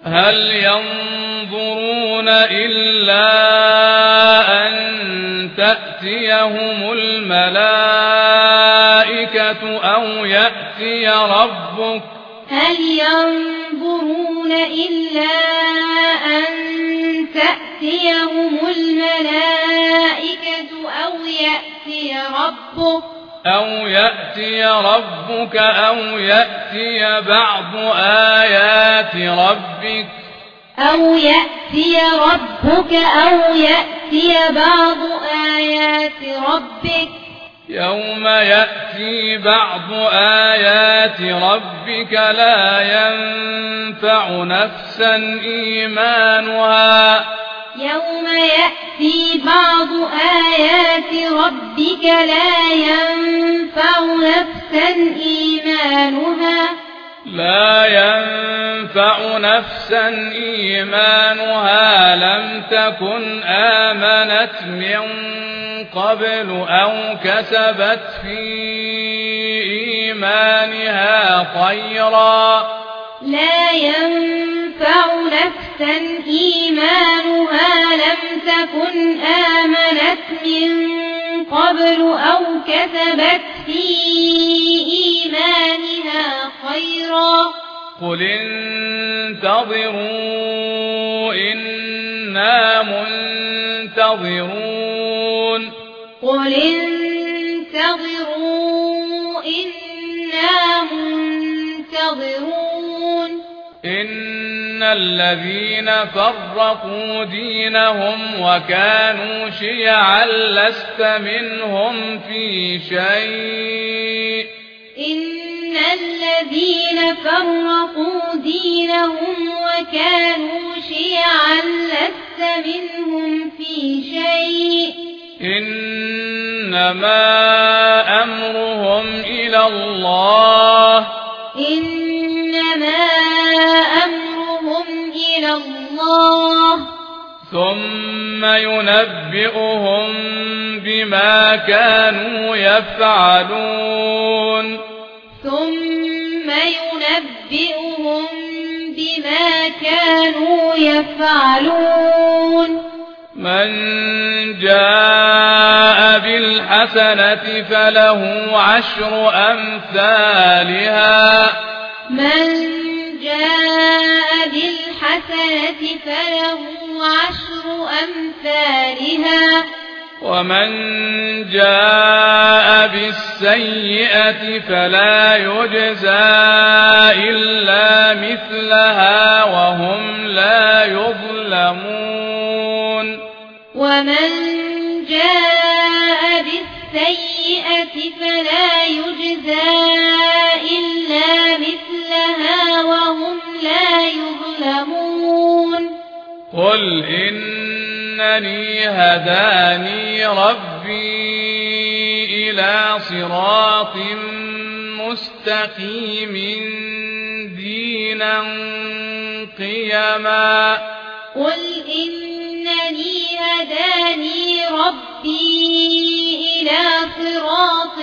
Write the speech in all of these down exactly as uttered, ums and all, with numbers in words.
هل ينظرون إلا أن تأتيهم الملائكة أو يأتي ربك هل ينظرون إلا أن تأتيهم الملائكة أو يأتي ربك أو يأتي ربك أو يأتي بعض آيات ربك أو يأتي ربك أو يأتي بعض آيات ربك يوم يأتي بعض آيات ربك لا ينفع نفسا إيمانها يوم يأتي بعض آيات ربك لا ينفع نفسا إيمانها لا ينفع نفسا إيمانها لم تكن آمنت من قبل أو كسبت في إيمانها خيرا لا ينفع نفسا إيمانها لم تكن آمنت من قبل أو كسبت في إيمانها خيرا قل انتظروا إنا منتظرون قل انتظروا إنا منتظرون إن الذين فرقوا دينهم وكانوا شيعا لست منهم في شيء إن الذين فرقوا دينهم وكانوا شيعا لست منهم في شيء إنما أمرهم إلى الله إنما أمرهم إلى الله ثم ينبئهم بما كانوا يفعلون ثم ينبئهم بما كانوا يفعلون من جاء بالحسنة فله عشر أمثالها من جاء بالحسنة فله عشر أمثالها ومن جاء بالسيئة فلا يجزى إلا مثلها وهم لا يظلمون ومن جاء بالسيئة فلا يجزى إلا مثلها وهم لا يظلمون قل إنني هداني ربي إلى صراط مستقيم دينا قيما قل إنني هداني ربي إلى صراط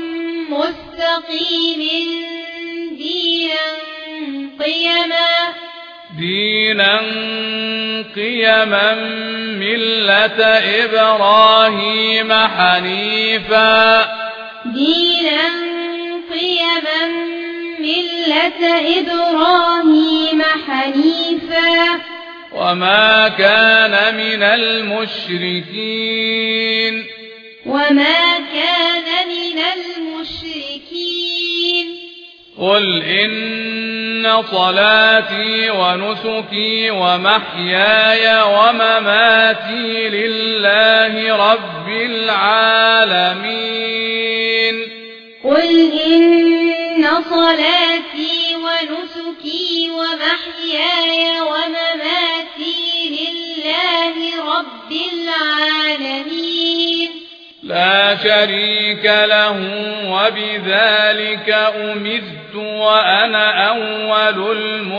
مستقيم دينا قيما دينا قيما ملة إبراهيم حنيفا دينا قيما ملة إبراهيم حنيفا وما كان من المشركين وما كان من المشركين قل إن صلاتي ونسكي ومحياي ومماتي لله رب العالمين قل إن صلاتي ونسكي ومحياي ومماتي لله رب العالمين لا شريك له وبذلك أمرت وأنا أول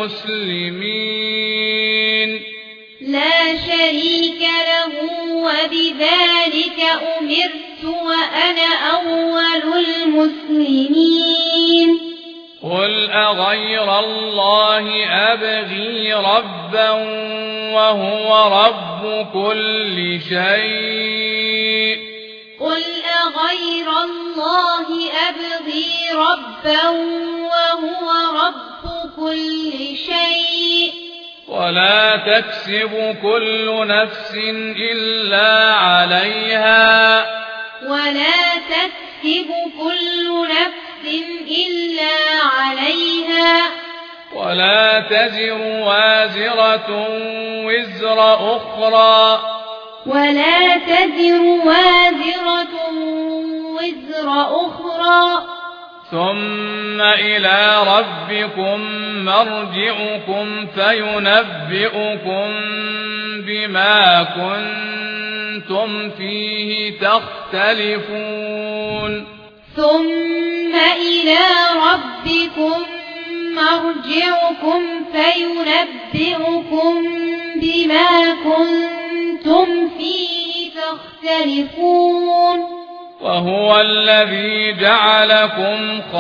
المسلمين لا شريك له وبذلك أمرت وأنا أول المسلمين قل أغير الله أبغي ربا وهو رب كل شيء قل أغير الله أبغي ربا وهو رب كل شيء ولا تكسب كل نفس إلا عليها ولا تكسب كل نفس إلا عليها ولا تزر وازرة وزر أخرى ولا تزر وازرة وزر أخرى ثم إلى ربكم مرجعكم فينبئكم بما كنتم فيه تختلفون ثم إلى ربكم مرجعكم فينبئكم بما كنتم فيه تختلفون وهو الذي جعلكم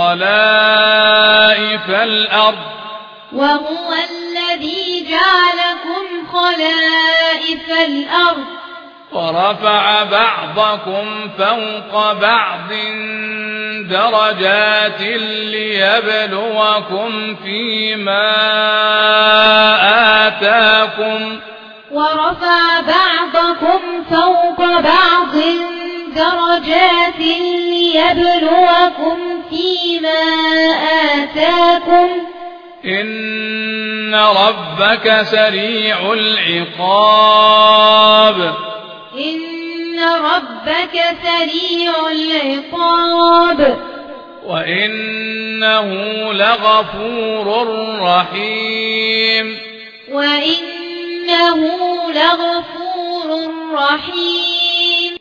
خلائف الأرض وهو الذي جعلكم خلائف الأرض ورفع بعضكم فوق بعض درجات ليبلوكم فيما آتاكم ورفع بعضكم فوق بعض درجات ليبلوكم فيما آتاكم إن ربك سريع العقاب إن ربك سريع العقاب وإنه لغفور رحيم وإنه لغفور رحيم